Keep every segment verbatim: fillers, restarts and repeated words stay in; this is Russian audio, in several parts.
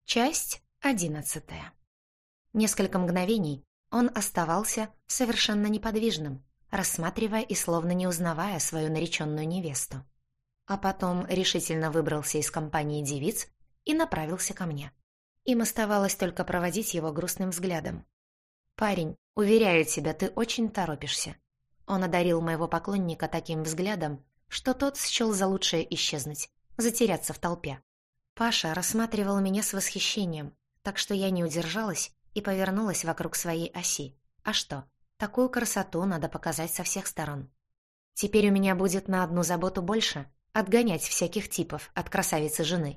Часть одиннадцатая. Несколько мгновений он оставался совершенно неподвижным, рассматривая и словно не узнавая свою нареченную невесту. А потом решительно выбрался из компании девиц и направился ко мне. Им оставалось только проводить его грустным взглядом. «Парень, уверяю тебя, ты очень торопишься». Он одарил моего поклонника таким взглядом, что тот счел за лучшее исчезнуть, затеряться в толпе. Паша рассматривал меня с восхищением, так что я не удержалась и повернулась вокруг своей оси. А что, такую красоту надо показать со всех сторон. Теперь у меня будет на одну заботу больше — отгонять всяких типов от красавицы жены.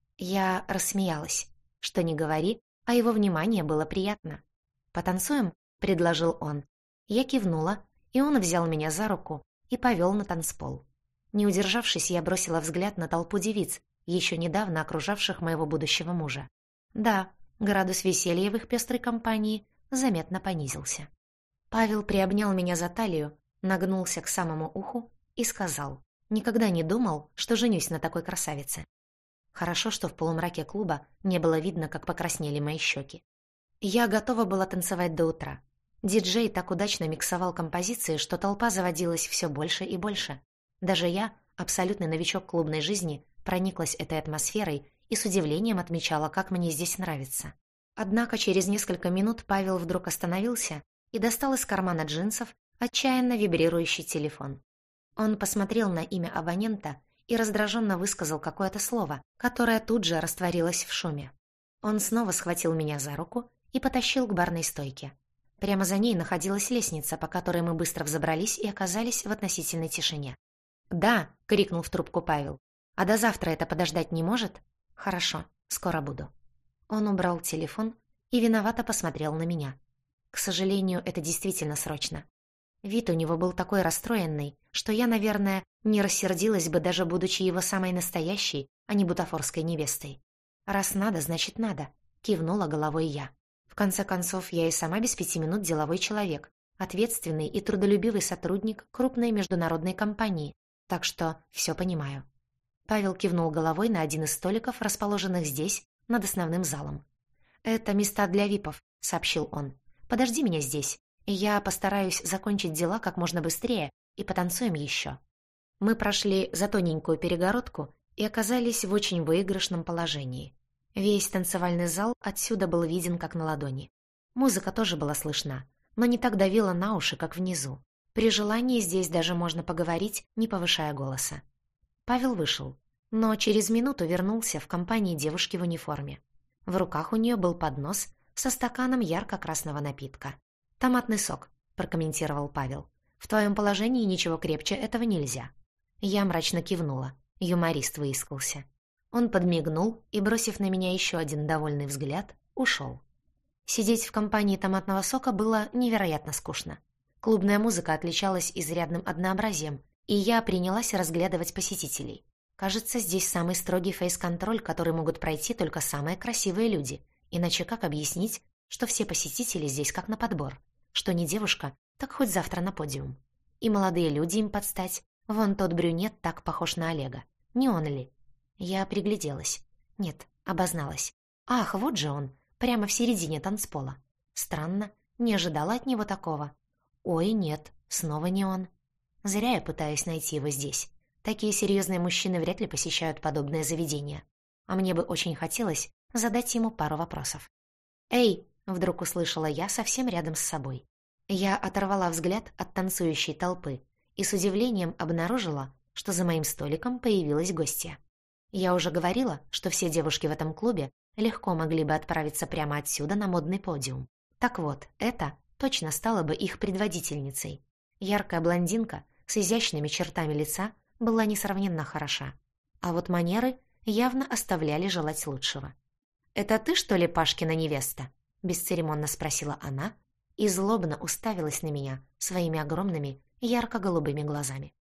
Я рассмеялась. Что ни говори, а его внимание было приятно. «Потанцуем?» — предложил он. Я кивнула, и он взял меня за руку и повел на танцпол. Не удержавшись, я бросила взгляд на толпу девиц, еще недавно окружавших моего будущего мужа. Да, градус веселья в их пестрой компании заметно понизился. Павел приобнял меня за талию, нагнулся к самому уху и сказал: «Никогда не думал, что женюсь на такой красавице». Хорошо, что в полумраке клуба не было видно, как покраснели мои щеки. Я готова была танцевать до утра. Диджей так удачно миксовал композиции, что толпа заводилась все больше и больше. Даже я, абсолютный новичок клубной жизни, прониклась этой атмосферой и с удивлением отмечала, как мне здесь нравится. Однако через несколько минут Павел вдруг остановился и достал из кармана джинсов отчаянно вибрирующий телефон. Он посмотрел на имя абонента и раздраженно высказал какое-то слово, которое тут же растворилось в шуме. Он снова схватил меня за руку и потащил к барной стойке. Прямо за ней находилась лестница, по которой мы быстро взобрались и оказались в относительной тишине. «Да!» — крикнул в трубку Павел. «А до завтра это подождать не может?» «Хорошо, скоро буду». Он убрал телефон и виновато посмотрел на меня. К сожалению, это действительно срочно. Вид у него был такой расстроенный, что я, наверное, не рассердилась бы, даже будучи его самой настоящей, а не бутафорской невестой. «Раз надо, значит надо», — кивнула головой я. В конце концов, я и сама без пяти минут деловой человек, ответственный и трудолюбивый сотрудник крупной международной компании, так что все понимаю. Павел кивнул головой на один из столиков, расположенных здесь, над основным залом. «Это места для випов», — сообщил он. «Подожди меня здесь, и я постараюсь закончить дела как можно быстрее и потанцуем еще». Мы прошли за тоненькую перегородку и оказались в очень выигрышном положении. Весь танцевальный зал отсюда был виден как на ладони. Музыка тоже была слышна, но не так давила на уши, как внизу. При желании здесь даже можно поговорить, не повышая голоса. Павел вышел, но через минуту вернулся в компании девушки в униформе. В руках у нее был поднос со стаканом ярко-красного напитка. «Томатный сок», — прокомментировал Павел. «В твоем положении ничего крепче этого нельзя». Я мрачно кивнула. Юморист выискался. Он подмигнул и, бросив на меня еще один довольный взгляд, ушел. Сидеть в компании томатного сока было невероятно скучно. Клубная музыка отличалась изрядным однообразием, и я принялась разглядывать посетителей. Кажется, здесь самый строгий фейс-контроль, который могут пройти только самые красивые люди. Иначе как объяснить, что все посетители здесь как на подбор? Что не девушка, так хоть завтра на подиум. И молодые люди им подстать. Вон тот брюнет так похож на Олега. Не он ли? Я пригляделась. Нет, обозналась. Ах, вот же он, прямо в середине танцпола. Странно, не ожидала от него такого. Ой, нет, снова не он. Зря я пытаюсь найти его здесь. Такие серьезные мужчины вряд ли посещают подобное заведение. А мне бы очень хотелось задать ему пару вопросов. «Эй!» — вдруг услышала я совсем рядом с собой. Я оторвала взгляд от танцующей толпы и с удивлением обнаружила, что за моим столиком появилась гостья. Я уже говорила, что все девушки в этом клубе легко могли бы отправиться прямо отсюда на модный подиум. Так вот, это точно стала бы их предводительницей. Яркая блондинка с изящными чертами лица была несравненно хороша. А вот манеры явно оставляли желать лучшего. «Это ты, что ли, Пашкина невеста?» — бесцеремонно спросила она и злобно уставилась на меня своими огромными ярко-голубыми глазами.